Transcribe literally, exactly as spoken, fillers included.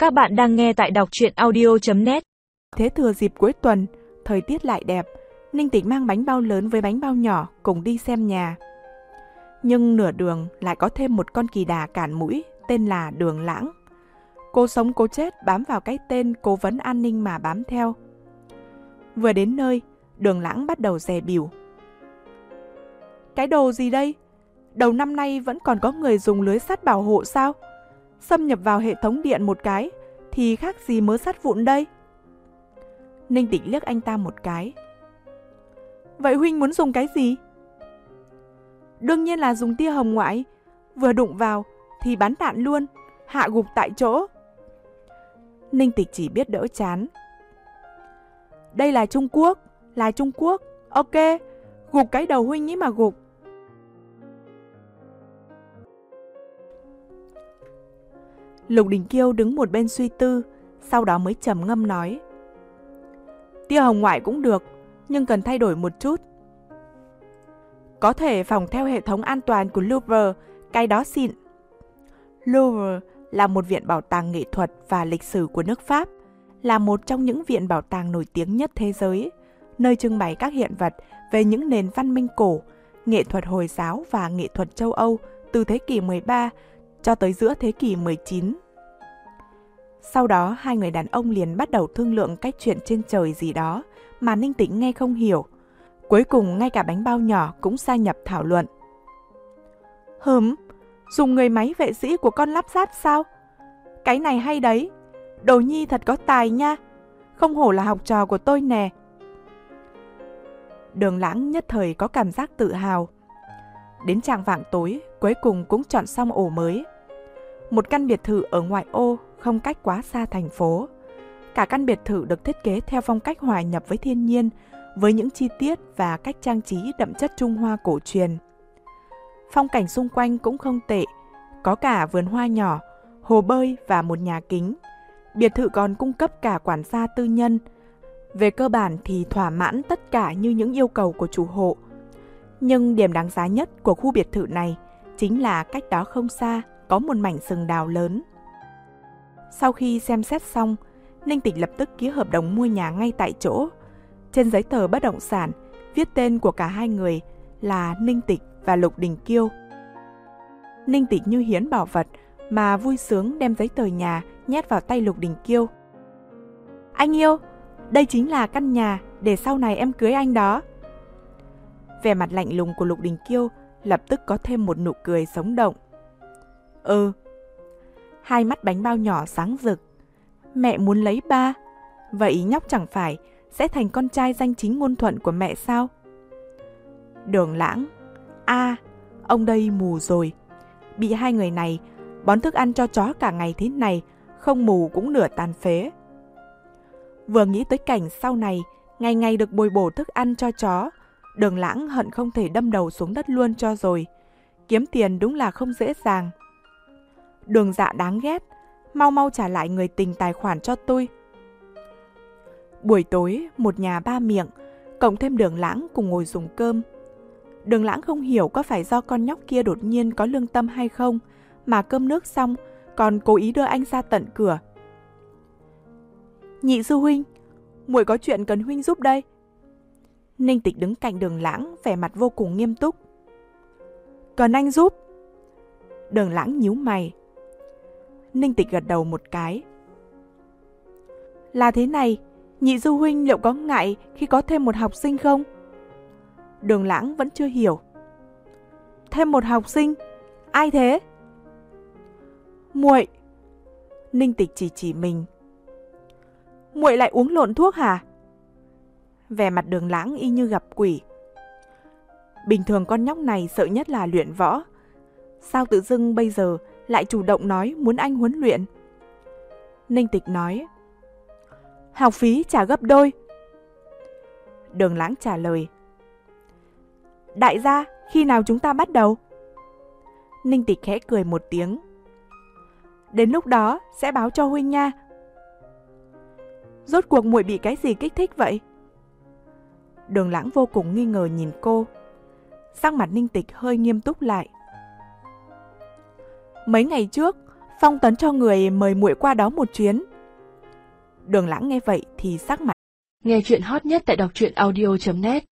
Các bạn đang nghe tại đọc truyện audio chấm net. Thế thừa dịp cuối tuần, thời tiết lại đẹp, Ninh Tịch mang bánh bao lớn với bánh bao nhỏ cùng đi xem nhà. Nhưng nửa đường lại có thêm một con kỳ đà cản mũi tên là Đường Lãng. Cô sống cố chết bám vào cái tên cố vấn an ninh mà bám theo. Vừa đến nơi, Đường Lãng bắt đầu dè bỉu. Cái đồ gì đây? Đầu năm nay vẫn còn có người dùng lưới sắt bảo hộ sao? Xâm nhập vào hệ thống điện một cái thì khác gì mớ sắt vụn đây? Ninh Tịch liếc anh ta một cái. Vậy huynh muốn dùng cái gì? Đương nhiên là dùng tia hồng ngoại. Vừa đụng vào thì bắn đạn luôn, hạ gục tại chỗ. Ninh Tịch chỉ biết đỡ chán. Đây là Trung Quốc, là Trung Quốc. Ok, gục cái đầu huynh ấy mà gục. Lục Đình Kiêu đứng một bên suy tư, sau đó mới trầm ngâm nói. Tia hồng ngoại cũng được, nhưng cần thay đổi một chút. Có thể phòng theo hệ thống an toàn của Louvre, cái đó xịn. Louvre là một viện bảo tàng nghệ thuật và lịch sử của nước Pháp, là một trong những viện bảo tàng nổi tiếng nhất thế giới, nơi trưng bày các hiện vật về những nền văn minh cổ, nghệ thuật Hồi giáo và nghệ thuật châu Âu từ thế kỷ mười ba cho tới giữa thế kỷ mười chín. Sau đó, hai người đàn ông liền bắt đầu thương lượng cái chuyện trên trời gì đó mà Ninh Tịch nghe không hiểu. Cuối cùng, ngay cả bánh bao nhỏ cũng gia nhập thảo luận. Hừm, dùng người máy vệ sĩ của con lắp ráp sao? Cái này hay đấy, Đồ Nhi thật có tài nha, không hổ là học trò của tôi nè. Đường Lãng nhất thời có cảm giác tự hào. Đến chạng vạng tối, cuối cùng cũng chọn xong ổ mới. Một căn biệt thự ở ngoại ô, không cách quá xa thành phố. Cả căn biệt thự được thiết kế theo phong cách hòa nhập với thiên nhiên, với những chi tiết và cách trang trí đậm chất Trung Hoa cổ truyền. Phong cảnh xung quanh cũng không tệ, có cả vườn hoa nhỏ, hồ bơi và một nhà kính. Biệt thự còn cung cấp cả quản gia tư nhân. Về cơ bản thì thỏa mãn tất cả như những yêu cầu của chủ hộ. Nhưng điểm đáng giá nhất của khu biệt thự này chính là cách đó không xa có một mảnh sừng đào lớn. Sau khi xem xét xong, Ninh Tịch lập tức ký hợp đồng mua nhà ngay tại chỗ. Trên giấy tờ bất động sản, viết tên của cả hai người là Ninh Tịch và Lục Đình Kiêu. Ninh Tịch như hiến bảo vật mà vui sướng đem giấy tờ nhà nhét vào tay Lục Đình Kiêu. Anh yêu, đây chính là căn nhà để sau này em cưới anh đó. Vẻ mặt lạnh lùng của Lục Đình Kiêu lập tức có thêm một nụ cười sống động. Ừ. Hai mắt bánh bao nhỏ sáng rực. Mẹ muốn lấy ba, vậy nhóc chẳng phải sẽ thành con trai danh chính ngôn thuận của mẹ sao? Đường Lãng. À, ông đây mù rồi. Bị hai người này bón thức ăn cho chó cả ngày thế này, không mù cũng nửa tàn phế. Vừa nghĩ tới cảnh sau này, ngày ngày được bồi bổ thức ăn cho chó, Đường Lãng hận không thể đâm đầu xuống đất luôn cho rồi. Kiếm tiền đúng là không dễ dàng. Đường Dạ đáng ghét, mau mau trả lại người tình tài khoản cho tôi. Buổi tối, một nhà ba miệng, cộng thêm Đường Lãng cùng ngồi dùng cơm. Đường Lãng không hiểu có phải do con nhóc kia đột nhiên có lương tâm hay không, mà cơm nước xong còn cố ý đưa anh ra tận cửa. Nhị sư huynh, muội có chuyện cần huynh giúp đây. Ninh Tịch đứng cạnh Đường Lãng, vẻ mặt vô cùng nghiêm túc. Cần anh giúp? Đường Lãng nhíu mày. Ninh Tịch gật đầu một cái. Là thế này, nhị sư huynh liệu có ngại khi có thêm một học sinh không? Đường Lãng vẫn chưa hiểu. Thêm một học sinh? Ai thế? Muội. Ninh Tịch chỉ chỉ mình. Muội lại uống lộn thuốc hả? Vẻ mặt Đường Lãng y như gặp quỷ. Bình thường con nhóc này sợ nhất là luyện võ. Sao tự dưng bây giờ lại chủ động nói muốn anh huấn luyện? Ninh Tịch nói. Học phí trả gấp đôi. Đường Lãng trả lời. Đại gia, khi nào chúng ta bắt đầu? Ninh Tịch khẽ cười một tiếng. Đến lúc đó sẽ báo cho huynh nha. Rốt cuộc muội bị cái gì kích thích vậy? Đường Lãng vô cùng nghi ngờ nhìn cô. Sắc mặt Ninh Tịch hơi nghiêm túc lại. Mấy ngày trước, Phong Tấn cho người mời muội qua đó một chuyến. Đường Lãng nghe vậy thì sắc mặt. Nghe chuyện hot nhất tại đọc truyện audio chấm net